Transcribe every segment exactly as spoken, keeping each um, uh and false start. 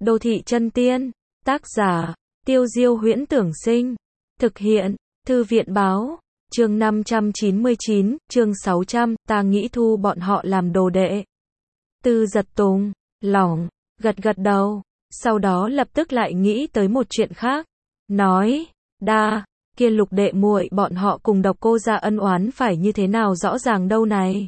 Đô thị chân tiên, tác giả, Tiêu Diêu Huyễn Tưởng Sinh, thực hiện, Thư viện Báo, chương năm trăm chín mươi chín, chương sáu trăm, ta nghĩ thu bọn họ làm đồ đệ. Tư Giật Tùng, lỏng, gật gật đầu, sau đó lập tức lại nghĩ tới một chuyện khác, nói, đa, kia Lục đệ muội bọn họ cùng Độc Cô gia ân oán phải như thế nào rõ ràng đâu này.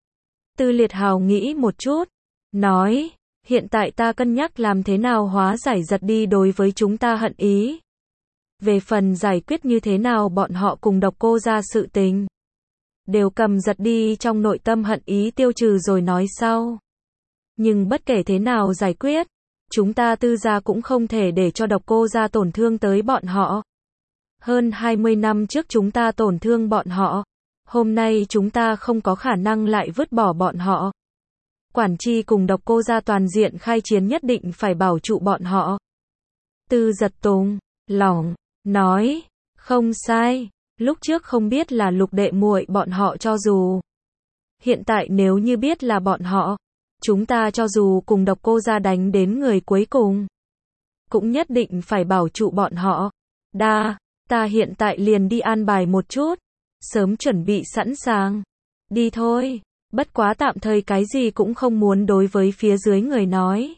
Tư Liệt Hào nghĩ một chút, nói, hiện tại ta cân nhắc làm thế nào hóa giải Giật đi đối với chúng ta hận ý. Về phần giải quyết như thế nào bọn họ cùng Độc Cô gia sự tình, đều cầm Giật đi trong nội tâm hận ý tiêu trừ rồi nói sau. Nhưng bất kể thế nào giải quyết, chúng ta Tư gia cũng không thể để cho Độc Cô gia tổn thương tới bọn họ. Hơn hai mươi năm trước chúng ta tổn thương bọn họ, hôm nay chúng ta không có khả năng lại vứt bỏ bọn họ. Quản chi cùng Độc Cô gia toàn diện khai chiến nhất định phải bảo trụ bọn họ. Tư Giật Tùng, lỏng, nói, không sai, lúc trước không biết là Lục đệ muội bọn họ cho dù. Hiện tại nếu như biết là bọn họ, chúng ta cho dù cùng Độc Cô gia đánh đến người cuối cùng, cũng nhất định phải bảo trụ bọn họ. Đa, ta hiện tại liền đi an bài một chút, sớm chuẩn bị sẵn sàng. Đi thôi, bất quá tạm thời cái gì cũng không muốn đối với phía dưới người nói,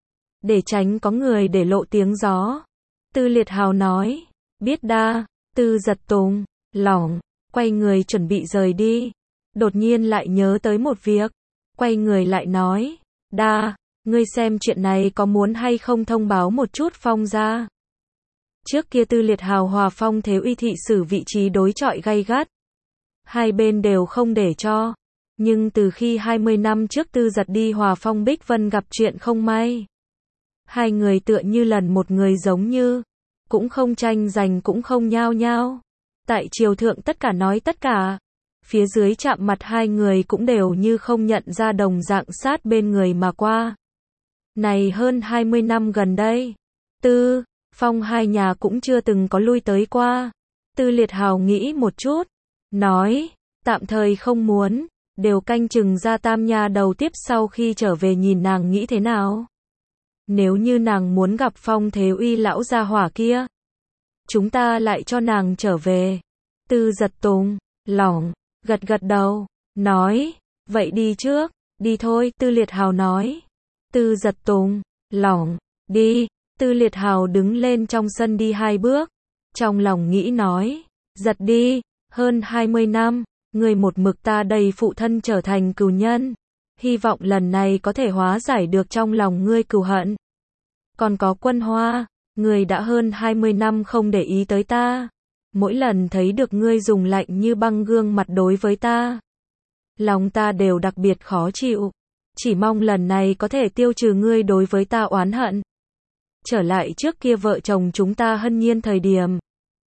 để tránh có người để lộ tiếng gió. Tư Liệt Hào nói, biết đa. Tư Giật Tùng, lỏng, quay người chuẩn bị rời đi, đột nhiên lại nhớ tới một việc, quay người lại nói, đa, ngươi xem chuyện này có muốn hay không thông báo một chút Phong gia. Trước kia Tư Liệt Hào hòa Phong Thế Uy thị sử vị trí đối chọi gay gắt, hai bên đều không để cho, nhưng từ khi hai mươi năm trước Tư Giật đi hòa Phong Bích Vân gặp chuyện không may, hai người tựa như lần một người giống như, cũng không tranh giành cũng không nhao nhao. Tại triều thượng tất cả nói tất cả, phía dưới chạm mặt hai người cũng đều như không nhận ra đồng dạng sát bên người mà qua. Này hơn hai mươi năm gần đây, Tư, Phong hai nhà cũng chưa từng có lui tới qua. Tư Liệt Hào nghĩ một chút, nói, tạm thời không muốn, đều canh chừng ra Tam nhà đầu tiếp sau khi trở về nhìn nàng nghĩ thế nào. Nếu như nàng muốn gặp Phong Thế Uy lão gia hỏa kia, chúng ta lại cho nàng trở về. Tư Giật Tùng, lỏng, gật gật đầu, nói, vậy đi trước, đi thôi. Tư Liệt Hào nói. Tư Giật Tùng, lỏng, đi. Tư Liệt Hào đứng lên trong sân đi hai bước, trong lòng nghĩ nói, Giật đi, hơn hai mươi năm, người một mực ta đầy phụ thân trở thành cừu nhân, hy vọng lần này có thể hóa giải được trong lòng ngươi cừu hận. Còn có Quân Hoa, người đã hơn hai mươi năm không để ý tới ta, mỗi lần thấy được ngươi dùng lạnh như băng gương mặt đối với ta, lòng ta đều đặc biệt khó chịu, chỉ mong lần này có thể tiêu trừ ngươi đối với ta oán hận. Trở lại trước kia vợ chồng chúng ta hân nhiên thời điểm.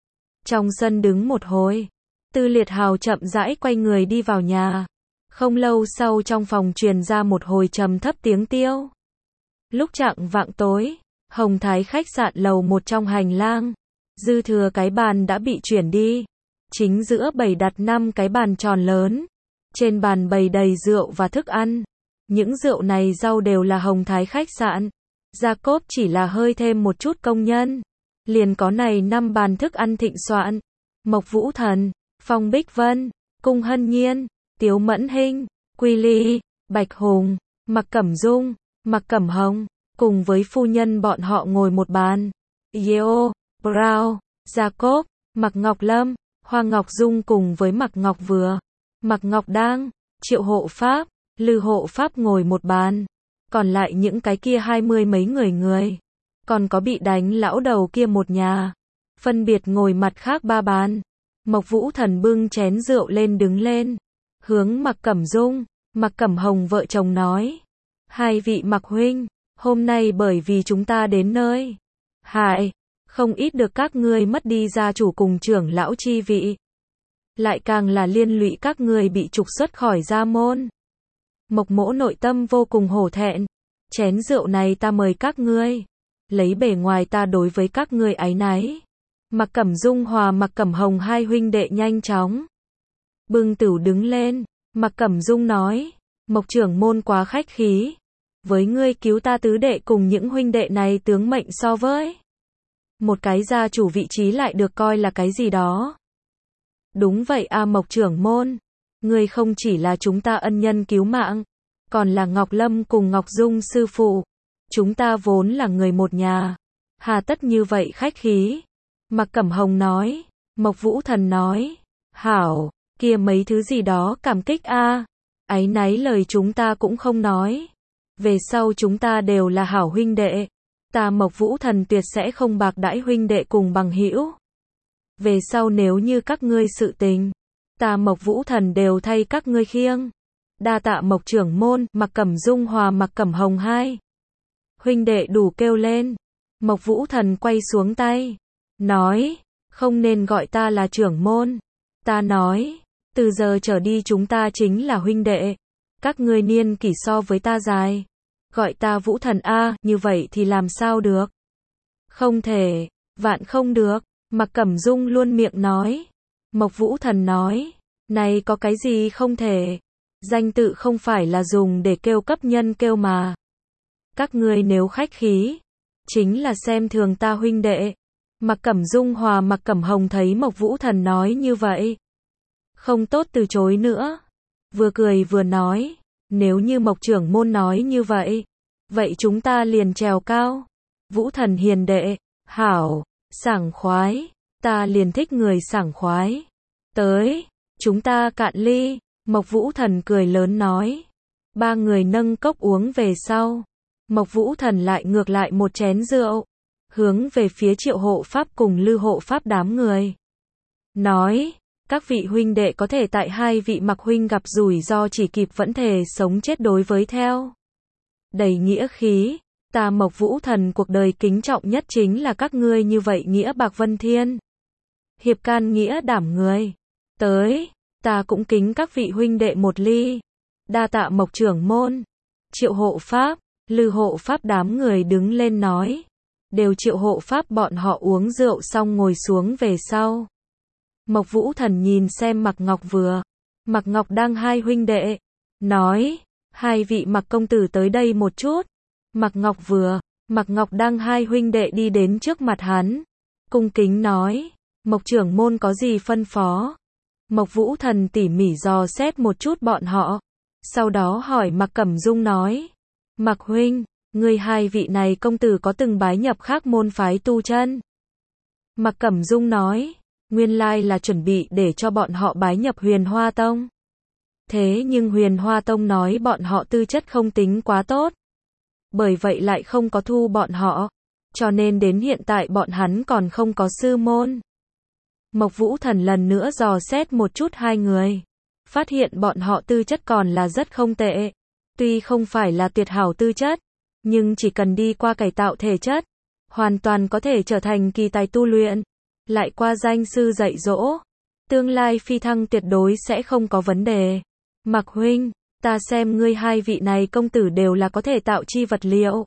Trong sân đứng một hồi, Tư Liệt Hào chậm rãi quay người đi vào nhà. Không lâu sau trong phòng truyền ra một hồi trầm thấp tiếng tiêu. Lúc chạng vạng tối, Hồng Thái khách sạn lầu một trong hành lang, dư thừa cái bàn đã bị chuyển đi. Chính giữa bày đặt năm cái bàn tròn lớn. Trên bàn bày đầy rượu và thức ăn. Những rượu này rau đều là Hồng Thái khách sạn. Gia Cốp chỉ là hơi thêm một chút công nhân. Liền có này năm bàn thức ăn thịnh soạn. Mộc Vũ Thần, Phong Bích Vân, Cung Hân Nhiên, Tiếu Mẫn Hinh, Quy Ly, Bạch Hùng, Mạc Cẩm Dung, Mạc Cẩm Hồng, cùng với phu nhân bọn họ ngồi một bàn. Yeo, Brown, Gia Cốp, Mạc Ngọc Lâm, Hoa Ngọc Dung cùng với Mạc Ngọc Vừa, Mạc Ngọc Đang, Triệu Hộ Pháp, Lư Hộ Pháp ngồi một bàn. Còn lại những cái kia hai mươi mấy người người, còn có bị đánh lão đầu kia một nhà, phân biệt ngồi mặt khác ba bàn. Mộc Vũ Thần bưng chén rượu lên đứng lên, hướng Mạc Cẩm Dung, Mạc Cẩm Hồng vợ chồng nói, hai vị Mạc huynh, hôm nay bởi vì chúng ta đến nơi, hại, không ít được các ngươi mất đi gia chủ cùng trưởng lão chi vị, lại càng là liên lụy các ngươi bị trục xuất khỏi gia môn. Mộc mỗ nội tâm vô cùng hổ thẹn, chén rượu này ta mời các ngươi, lấy bề ngoài ta đối với các ngươi áy náy. Mạc Cẩm Dung hòa Mạc Cẩm Hồng hai huynh đệ nhanh chóng bưng tửu đứng lên. Mạc Cẩm Dung nói, Mộc trưởng môn quá khách khí, với ngươi cứu ta tứ đệ cùng những huynh đệ này tướng mệnh so với một cái gia chủ vị trí lại được coi là cái gì đó. Đúng vậy a Mộc trưởng môn, ngươi không chỉ là chúng ta ân nhân cứu mạng, còn là Ngọc Lâm cùng Ngọc Dung sư phụ. Chúng ta vốn là người một nhà, hà tất như vậy khách khí. Mạc Cẩm Hồng nói. Mộc Vũ Thần nói, hảo, kia mấy thứ gì đó cảm kích a, áy náy lời chúng ta cũng không nói. Về sau chúng ta đều là hảo huynh đệ, ta Mộc Vũ Thần tuyệt sẽ không bạc đãi huynh đệ cùng bằng hữu. Về sau nếu như các ngươi sự tình, ta Mộc Vũ Thần đều thay các ngươi khiêng. Đa tạ Mộc trưởng môn. Mạc Cẩm Dung hòa Mạc Cẩm Hồng hai huynh đệ đủ kêu lên. Mộc Vũ Thần quay xuống tay, nói, không nên gọi ta là trưởng môn. Ta nói, từ giờ trở đi chúng ta chính là huynh đệ. Các ngươi niên kỷ so với ta dài, gọi ta Vũ Thần a, như vậy thì làm sao được? Không thể, vạn không được. Mạc Cẩm Dung luôn miệng nói. Mộc Vũ Thần nói, này có cái gì không thể? Danh tự không phải là dùng để kêu cấp nhân kêu mà. Các ngươi nếu khách khí, chính là xem thường ta huynh đệ. Mạc Cẩm Dung hòa Mạc Cẩm Hồng thấy Mộc Vũ Thần nói như vậy, không tốt từ chối nữa. Vừa cười vừa nói, nếu như Mộc trưởng môn nói như vậy, vậy chúng ta liền trèo cao. Vũ Thần hiền đệ, hảo, sảng khoái, ta liền thích người sảng khoái. Tới, chúng ta cạn ly. Mộc Vũ Thần cười lớn nói. Ba người nâng cốc uống về sau, Mộc Vũ Thần lại ngược lại một chén rượu, hướng về phía Triệu Hộ Pháp cùng Lư Hộ Pháp đám người. Nói, các vị huynh đệ có thể tại hai vị Mạc huynh gặp rủi ro chỉ kịp vẫn thề sống chết đối với theo. Đầy nghĩa khí, ta Mộc Vũ Thần cuộc đời kính trọng nhất chính là các ngươi như vậy nghĩa bạc vân thiên. Hiệp can nghĩa đảm người. Tới, ta cũng kính các vị huynh đệ một ly. Đa tạ Mộc trưởng môn. Triệu Hộ Pháp, Lư Hộ Pháp đám người đứng lên nói. Đều Triệu Hộ Pháp bọn họ uống rượu xong ngồi xuống về sau. Mộc Vũ Thần nhìn xem Mạc Ngọc Vừa, Mạc Ngọc Đăng hai huynh đệ, nói, hai vị Mạc công tử tới đây một chút. Mạc Ngọc Vừa, Mạc Ngọc Đăng hai huynh đệ đi đến trước mặt hắn, cung kính nói, Mộc trưởng môn có gì phân phó? Mộc Vũ Thần tỉ mỉ dò xét một chút bọn họ, sau đó hỏi Mạc Cẩm Dung nói, Mạc huynh, người hai vị này công tử có từng bái nhập khác môn phái tu chân? Mạc Cẩm Dung nói, nguyên lai là chuẩn bị để cho bọn họ bái nhập Huyền Hoa Tông. Thế nhưng Huyền Hoa Tông nói bọn họ tư chất không tính quá tốt, bởi vậy lại không có thu bọn họ, cho nên đến hiện tại bọn hắn còn không có sư môn. Mộc Vũ Thần lần nữa dò xét một chút hai người, phát hiện bọn họ tư chất còn là rất không tệ. Tuy không phải là tuyệt hảo tư chất, nhưng chỉ cần đi qua cải tạo thể chất, hoàn toàn có thể trở thành kỳ tài tu luyện, lại qua danh sư dạy dỗ, tương lai phi thăng tuyệt đối sẽ không có vấn đề. Mạc huynh, ta xem ngươi hai vị này công tử đều là có thể tạo chi vật liệu.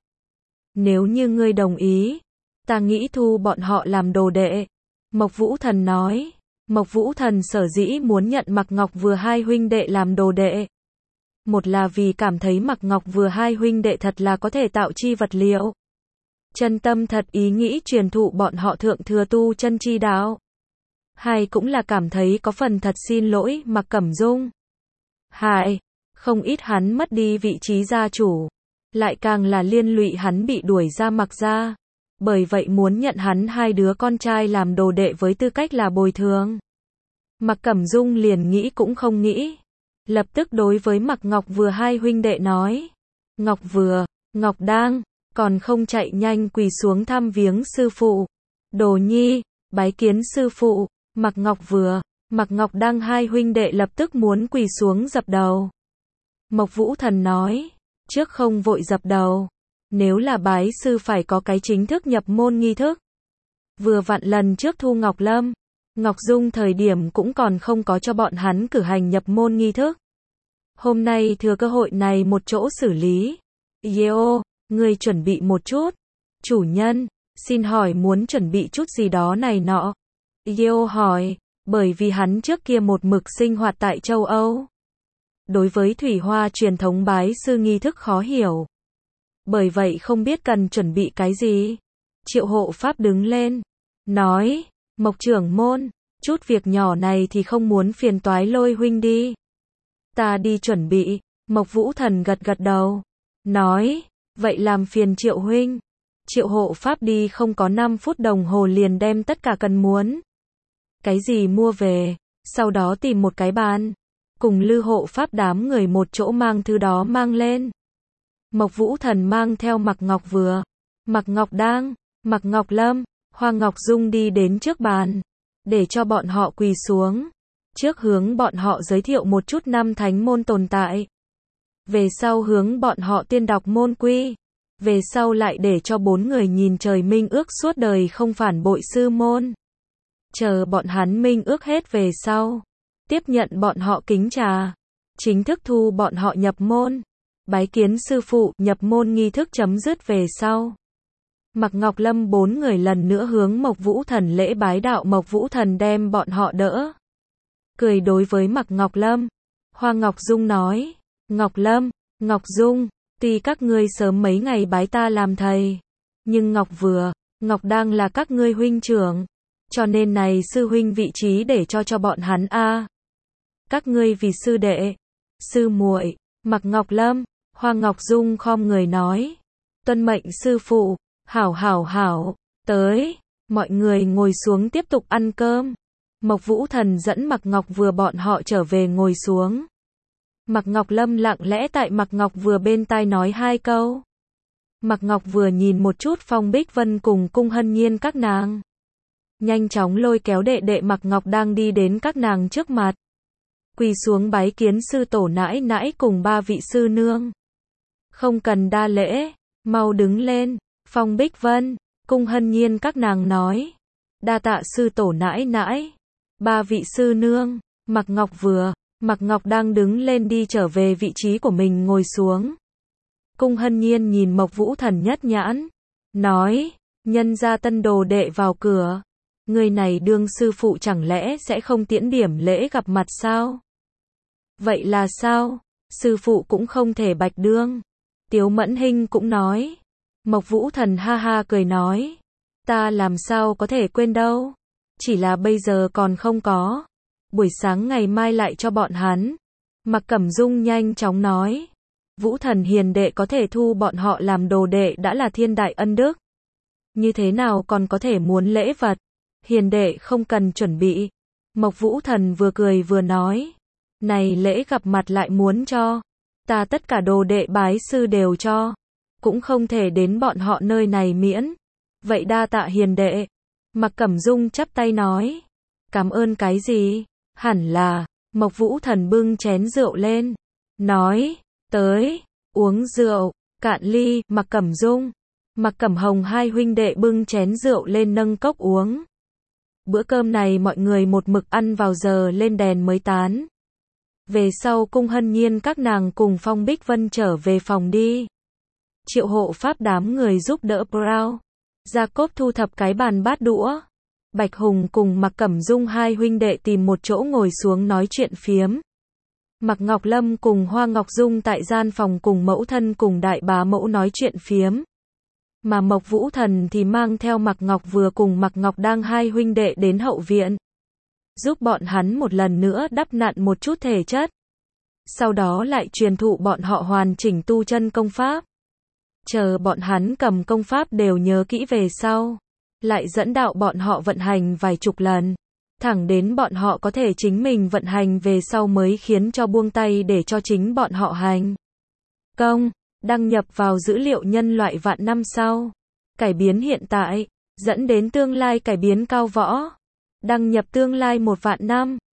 Nếu như ngươi đồng ý, ta nghĩ thu bọn họ làm đồ đệ. Mộc Vũ Thần nói. Mộc Vũ Thần sở dĩ muốn nhận Mạc Ngọc Vừa hai huynh đệ làm đồ đệ. Một là vì cảm thấy Mạc Ngọc Vừa hai huynh đệ thật là có thể tạo chi vật liệu. Chân tâm thật ý nghĩ truyền thụ bọn họ thượng thừa tu chân chi đạo. Hai cũng là cảm thấy có phần thật xin lỗi Mạc Cẩm Dung. Hai, không ít hắn mất đi vị trí gia chủ, lại càng là liên lụy hắn bị đuổi ra Mạc gia. Bởi vậy muốn nhận hắn hai đứa con trai làm đồ đệ với tư cách là bồi thường. Mạc Cẩm Dung liền nghĩ cũng không nghĩ, lập tức đối với Mạc Ngọc Vừa hai huynh đệ nói, Ngọc Vừa, Ngọc Đang, còn không chạy nhanh quỳ xuống thăm viếng sư phụ. Đồ nhi, bái kiến sư phụ. Mạc Ngọc Vừa, Mạc Ngọc Đăng hai huynh đệ lập tức muốn quỳ xuống dập đầu. Mộc Vũ Thần nói, trước không vội dập đầu, nếu là bái sư phải có cái chính thức nhập môn nghi thức. Vừa vặn lần trước thu Ngọc Lâm, Ngọc Dung thời điểm cũng còn không có cho bọn hắn cử hành nhập môn nghi thức. Hôm nay thừa cơ hội này một chỗ xử lý. Yeo, ngươi chuẩn bị một chút. Chủ nhân, xin hỏi muốn chuẩn bị chút gì đó này nọ. Yeo hỏi, bởi vì hắn trước kia một mực sinh hoạt tại châu Âu. Đối với thủy hoa truyền thống bái sư nghi thức khó hiểu. bởi vậy không biết cần chuẩn bị cái gì. Triệu hộ pháp đứng lên, nói, Mộc trưởng môn, chút việc nhỏ này thì không muốn phiền toái Lôi huynh đi. Ta đi chuẩn bị. Mộc Vũ Thần gật gật đầu, nói, vậy làm phiền Triệu huynh. Triệu hộ pháp đi không có năm phút đồng hồ liền đem tất cả cần muốn. Cái gì mua về, sau đó tìm một cái bàn, cùng Lư hộ pháp đám người một chỗ mang thứ đó mang lên. Mộc Vũ Thần mang theo Mạc Ngọc Vừa, Mạc Ngọc Đang, Mạc Ngọc Lâm, Hoa Ngọc Dung đi đến trước bàn, để cho bọn họ quỳ xuống. Trước hướng bọn họ giới thiệu một chút năm thánh môn tồn tại. Về sau hướng bọn họ tiên đọc môn quy. Về sau lại để cho bốn người nhìn trời minh ước suốt đời không phản bội sư môn. Chờ bọn hắn minh ước hết về sau, tiếp nhận bọn họ kính trà, chính thức thu bọn họ nhập môn, bái kiến sư phụ, nhập môn nghi thức chấm dứt về sau. Mạc Ngọc Lâm bốn người lần nữa hướng Mộc Vũ Thần lễ bái đạo. Mộc Vũ Thần đem bọn họ đỡ, cười đối với Mạc Ngọc Lâm, Hoa Ngọc Dung nói, Ngọc Lâm, Ngọc Dung, tuy các ngươi sớm mấy ngày bái ta làm thầy, nhưng Ngọc Vừa, Ngọc Đang là các ngươi huynh trưởng, cho nên này sư huynh vị trí để cho cho bọn hắn a. Các ngươi vì sư đệ, sư muội. Mạc Ngọc Lâm, Hoa Ngọc Dung khom người nói, tuân mệnh sư phụ. Hảo hảo hảo, tới, mọi người ngồi xuống tiếp tục ăn cơm. Mộc Vũ Thần dẫn Mạc Ngọc Vừa bọn họ trở về ngồi xuống. Mạc Ngọc Lâm lặng lẽ tại Mạc Ngọc Vừa bên tai nói hai câu. Mạc Ngọc Vừa nhìn một chút Phong Bích Vân cùng Cung Hân Nhiên các nàng, nhanh chóng lôi kéo đệ đệ Mạc Ngọc đang đi đến các nàng trước mặt, quỳ xuống bái kiến sư tổ nãi nãi cùng ba vị sư nương. Không cần đa lễ, mau đứng lên. Phong Bích Vân, Cung Hân Nhiên các nàng nói, đa tạ sư tổ nãi nãi, ba vị sư nương. Mạc Ngọc Vừa, Mạc Ngọc đang đứng lên đi trở về vị trí của mình ngồi xuống. Cung Hân Nhiên nhìn Mộc Vũ Thần nhất nhãn, nói, nhân gia tân đồ đệ vào cửa, người này đương sư phụ chẳng lẽ sẽ không tiễn điểm lễ gặp mặt sao? Vậy là sao? Sư phụ cũng không thể bạch đương. Tiếu Mẫn Hinh cũng nói. Mộc Vũ Thần ha ha cười nói, ta làm sao có thể quên đâu, chỉ là bây giờ còn không có, buổi sáng ngày mai lại cho bọn hắn. Mạc Cẩm Dung nhanh chóng nói, Vũ Thần hiền đệ có thể thu bọn họ làm đồ đệ đã là thiên đại ân đức, như thế nào còn có thể muốn lễ vật, hiền đệ không cần chuẩn bị. Mộc Vũ Thần vừa cười vừa nói, này lễ gặp mặt lại muốn cho, ta tất cả đồ đệ bái sư đều cho, cũng không thể đến bọn họ nơi này miễn. Vậy đa tạ hiền đệ. Mạc Cẩm Dung chắp tay nói, cảm ơn cái gì? Hẳn là. Mộc Vũ Thần bưng chén rượu lên, nói, tới, uống rượu, cạn ly. Mạc Cẩm Dung, Mạc Cẩm Hồng hai huynh đệ bưng chén rượu lên nâng cốc uống. Bữa cơm này mọi người một mực ăn vào giờ lên đèn mới tán. Về sau Cung Hân Nhiên các nàng cùng Phong Bích Vân trở về phòng đi. Triệu hộ pháp đám người giúp đỡ Brown, Jacob thu thập cái bàn bát đũa. Bạch Hùng cùng Mạc Cẩm Dung hai huynh đệ tìm một chỗ ngồi xuống nói chuyện phiếm. Mạc Ngọc Lâm cùng Hoa Ngọc Dung tại gian phòng cùng mẫu thân cùng đại bá mẫu nói chuyện phiếm. Mà Mộc Vũ Thần thì mang theo Mạc Ngọc Vừa cùng Mạc Ngọc Đang hai huynh đệ đến hậu viện, giúp bọn hắn một lần nữa đắp nặn một chút thể chất. Sau đó lại truyền thụ bọn họ hoàn chỉnh tu chân công pháp. Chờ bọn hắn cầm công pháp đều nhớ kỹ về sau, lại dẫn đạo bọn họ vận hành vài chục lần, thẳng đến bọn họ có thể chính mình vận hành về sau mới khiến cho buông tay để cho chính bọn họ hành công, đăng nhập vào dữ liệu nhân loại vạn năm sau, cải biến hiện tại, dẫn đến tương lai cải biến cao võ, đăng nhập tương lai một vạn năm.